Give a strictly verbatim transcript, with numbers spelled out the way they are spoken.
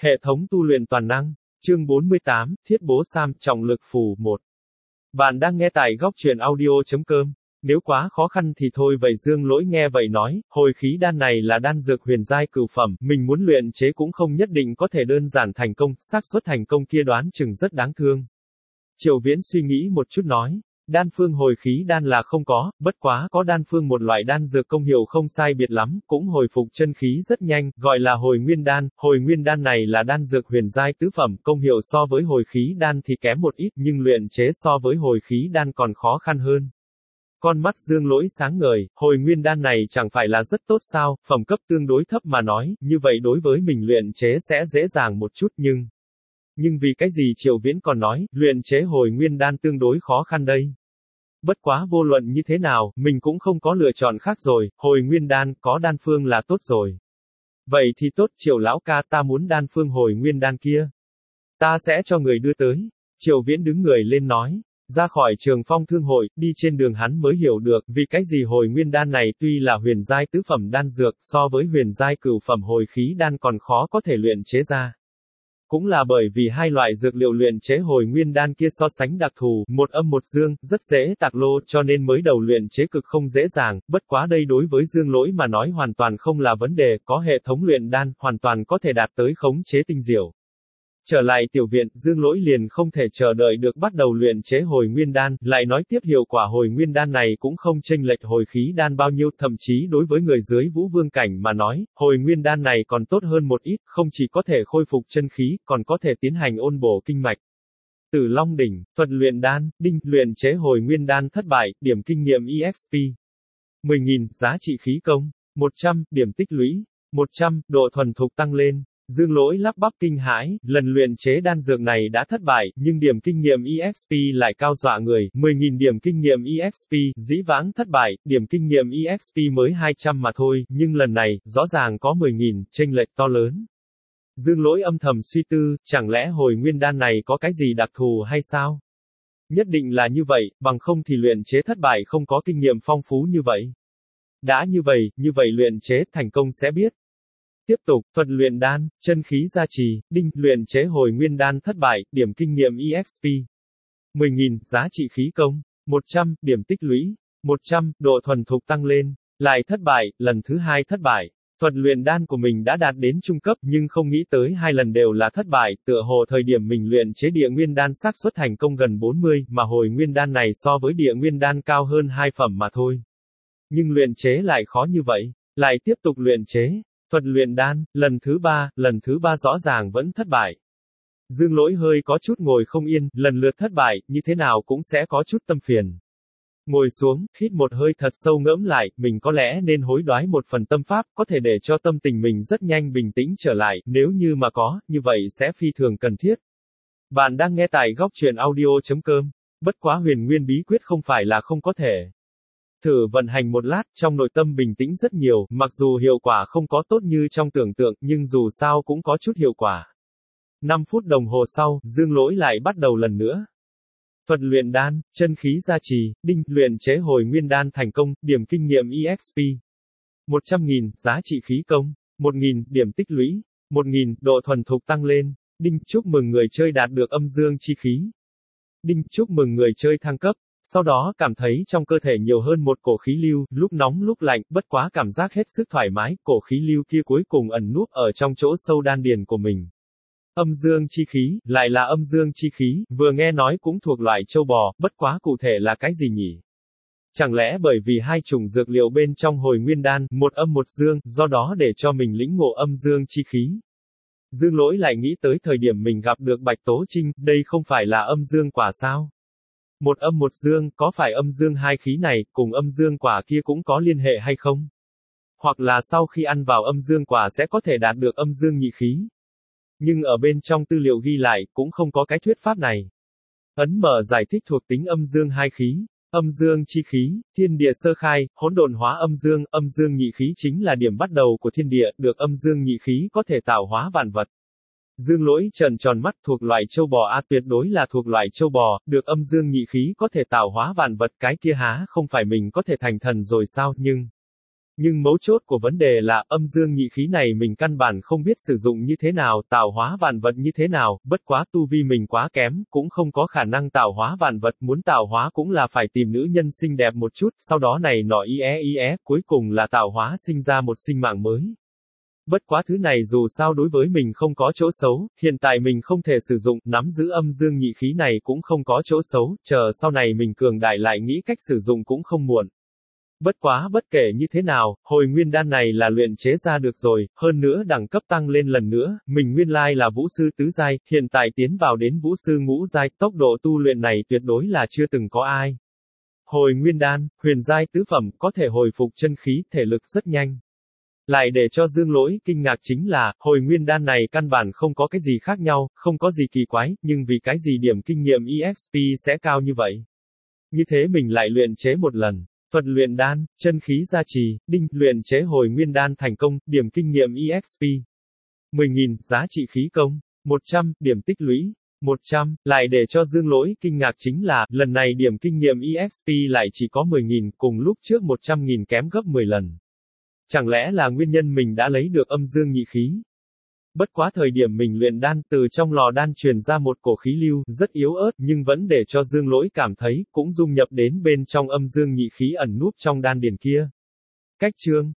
Hệ thống tu luyện toàn năng. Chương bốn mươi tám, Thiết bố Sam, trọng lực phù một. Bạn đang nghe tại góc truyện audio.com. Nếu quá khó khăn thì thôi vậy Dương Lỗi nghe vậy nói, hồi khí đan này là đan dược huyền giai cửu phẩm, mình muốn luyện chế cũng không nhất định có thể đơn giản thành công, xác suất thành công kia đoán chừng rất đáng thương. Triệu Viễn suy nghĩ một chút nói, đan phương hồi khí đan là không có, bất quá có đan phương một loại đan dược công hiệu không sai biệt lắm, cũng hồi phục chân khí rất nhanh, gọi là hồi nguyên đan, hồi nguyên đan này là đan dược huyền giai tứ phẩm, công hiệu so với hồi khí đan thì kém một ít, nhưng luyện chế so với hồi khí đan còn khó khăn hơn. Con mắt Dương Lỗi sáng ngời, hồi nguyên đan này chẳng phải là rất tốt sao, phẩm cấp tương đối thấp mà nói, như vậy đối với mình luyện chế sẽ dễ dàng một chút nhưng... Nhưng vì cái gì Triệu Viễn còn nói, luyện chế hồi nguyên đan tương đối khó khăn đây. Bất quá vô luận như thế nào, mình cũng không có lựa chọn khác rồi, hồi nguyên đan, có đan phương là tốt rồi. Vậy thì tốt Triệu lão ca, ta muốn đan phương hồi nguyên đan kia. Ta sẽ cho người đưa tới. Triệu Viễn đứng người lên nói. Ra khỏi Trường Phong Thương hội, đi trên đường hắn mới hiểu được, vì cái gì hồi nguyên đan này tuy là huyền giai tứ phẩm đan dược, so với huyền giai cửu phẩm hồi khí đan còn khó có thể luyện chế ra. Cũng là bởi vì hai loại dược liệu luyện chế hồi nguyên đan kia so sánh đặc thù, một âm một dương, rất dễ tạc lô, cho nên mới đầu luyện chế cực không dễ dàng, bất quá đây đối với Dương Lỗi mà nói hoàn toàn không là vấn đề, có hệ thống luyện đan, hoàn toàn có thể đạt tới khống chế tinh diệu. Trở lại tiểu viện, Dương Lỗi liền không thể chờ đợi được bắt đầu luyện chế hồi nguyên đan, lại nói tiếp hiệu quả hồi nguyên đan này cũng không chênh lệch hồi khí đan bao nhiêu, thậm chí đối với người dưới vũ vương cảnh mà nói, hồi nguyên đan này còn tốt hơn một ít, không chỉ có thể khôi phục chân khí, còn có thể tiến hành ôn bổ kinh mạch. Tử Long đỉnh, thuật luyện đan, đinh, luyện chế hồi nguyên đan thất bại, điểm kinh nghiệm e ích pê. mười nghìn, giá trị khí công, một trăm, điểm tích lũy, một trăm, độ thuần thục tăng lên. Dương Lỗi lắp bắp kinh hãi, lần luyện chế đan dược này đã thất bại, nhưng điểm kinh nghiệm e ích pê lại cao dọa người, mười nghìn điểm kinh nghiệm e ích pê, dĩ vãng thất bại, điểm kinh nghiệm e ích pê mới hai trăm mà thôi, nhưng lần này, rõ ràng có mười nghìn, chênh lệch to lớn. Dương Lỗi âm thầm suy tư, chẳng lẽ hồi nguyên đan này có cái gì đặc thù hay sao? Nhất định là như vậy, bằng không thì luyện chế thất bại không có kinh nghiệm phong phú như vậy. Đã như vậy, như vậy luyện chế thành công sẽ biết. Tiếp tục, thuật luyện đan, chân khí gia trì, đinh, luyện chế hồi nguyên đan thất bại, điểm kinh nghiệm e ích pê. mười nghìn, giá trị khí công, một trăm, điểm tích lũy, một trăm, độ thuần thục tăng lên, lại thất bại, lần thứ hai thất bại. Thuật luyện đan của mình đã đạt đến trung cấp nhưng không nghĩ tới hai lần đều là thất bại, tựa hồ thời điểm mình luyện chế địa nguyên đan xác suất thành công gần bốn mươi, mà hồi nguyên đan này so với địa nguyên đan cao hơn hai phẩm mà thôi. Nhưng luyện chế lại khó như vậy, lại tiếp tục luyện chế. Thuật luyện đan, lần thứ ba, lần thứ ba rõ ràng vẫn thất bại. Dương Lỗi hơi có chút ngồi không yên, lần lượt thất bại, như thế nào cũng sẽ có chút tâm phiền. Ngồi xuống, hít một hơi thật sâu ngẫm lại, mình có lẽ nên hối đoái một phần tâm pháp, có thể để cho tâm tình mình rất nhanh bình tĩnh trở lại, nếu như mà có, như vậy sẽ phi thường cần thiết. Bạn đang nghe tại góc truyện audio.com, bất quá huyền nguyên bí quyết không phải là không có thể. Thử vận hành một lát, trong nội tâm bình tĩnh rất nhiều, mặc dù hiệu quả không có tốt như trong tưởng tượng, nhưng dù sao cũng có chút hiệu quả. năm phút đồng hồ sau, Dương Lỗi lại bắt đầu lần nữa. Thuật luyện đan, chân khí gia trì, đinh, luyện chế hồi nguyên đan thành công, điểm kinh nghiệm e ích pê. một trăm nghìn, giá trị khí công, một nghìn, điểm tích lũy, một nghìn, độ thuần thục tăng lên, đinh, chúc mừng người chơi đạt được âm dương chi khí. Đinh, chúc mừng người chơi thăng cấp. Sau đó cảm thấy trong cơ thể nhiều hơn một cổ khí lưu, lúc nóng lúc lạnh, bất quá cảm giác hết sức thoải mái, cổ khí lưu kia cuối cùng ẩn núp ở trong chỗ sâu đan điền của mình. Âm dương chi khí, lại là âm dương chi khí, vừa nghe nói cũng thuộc loại châu bò, bất quá cụ thể là cái gì nhỉ? Chẳng lẽ bởi vì hai chủng dược liệu bên trong hồi nguyên đan, một âm một dương, do đó để cho mình lĩnh ngộ âm dương chi khí? Dương Lỗi lại nghĩ tới thời điểm mình gặp được Bạch Tố Trinh, đây không phải là âm dương quả sao? Một âm một dương, có phải âm dương hai khí này, cùng âm dương quả kia cũng có liên hệ hay không? Hoặc là sau khi ăn vào âm dương quả sẽ có thể đạt được âm dương nhị khí? Nhưng ở bên trong tư liệu ghi lại, cũng không có cái thuyết pháp này. Ấn mở giải thích thuộc tính âm dương hai khí. Âm dương chi khí, thiên địa sơ khai, hỗn độn hóa âm dương, âm dương nhị khí chính là điểm bắt đầu của thiên địa, được âm dương nhị khí có thể tạo hóa vạn vật. Dương Lỗi trợn tròn mắt, thuộc loại châu bò a, tuyệt đối là thuộc loại châu bò, được âm dương nhị khí có thể tạo hóa vạn vật, cái kia há không phải mình có thể thành thần rồi sao, nhưng Nhưng mấu chốt của vấn đề là, âm dương nhị khí này mình căn bản không biết sử dụng như thế nào, tạo hóa vạn vật như thế nào, bất quá tu vi mình quá kém, cũng không có khả năng tạo hóa vạn vật, muốn tạo hóa cũng là phải tìm nữ nhân xinh đẹp một chút, sau đó này nọ ý é ý é, cuối cùng là tạo hóa sinh ra một sinh mạng mới. Bất quá thứ này dù sao đối với mình không có chỗ xấu, hiện tại mình không thể sử dụng, nắm giữ âm dương nhị khí này cũng không có chỗ xấu, chờ sau này mình cường đại lại nghĩ cách sử dụng cũng không muộn. Bất quá bất kể như thế nào, hồi nguyên đan này là luyện chế ra được rồi, hơn nữa đẳng cấp tăng lên lần nữa, mình nguyên lai là vũ sư tứ giai, hiện tại tiến vào đến vũ sư ngũ giai, tốc độ tu luyện này tuyệt đối là chưa từng có ai. Hồi nguyên đan, huyền giai tứ phẩm, có thể hồi phục chân khí, thể lực rất nhanh. Lại để cho Dương Lỗi kinh ngạc chính là, hồi nguyên đan này căn bản không có cái gì khác nhau, không có gì kỳ quái, nhưng vì cái gì điểm kinh nghiệm e ích pê sẽ cao như vậy. Như thế mình lại luyện chế một lần. Thuật luyện đan, chân khí gia trì, đinh, luyện chế hồi nguyên đan thành công, điểm kinh nghiệm e ích pê. mười nghìn, giá trị khí công. một trăm, điểm tích lũy. một trăm, lại để cho Dương Lỗi kinh ngạc chính là, lần này điểm kinh nghiệm e ích pê lại chỉ có mười nghìn, cùng lúc trước một trăm nghìn kém gấp mười lần. Chẳng lẽ là nguyên nhân mình đã lấy được âm dương nhị khí? Bất quá thời điểm mình luyện đan, từ trong lò đan truyền ra một cổ khí lưu, rất yếu ớt, nhưng vẫn để cho Dương Lỗi cảm thấy, cũng dung nhập đến bên trong âm dương nhị khí ẩn núp trong đan điền kia. Cách chương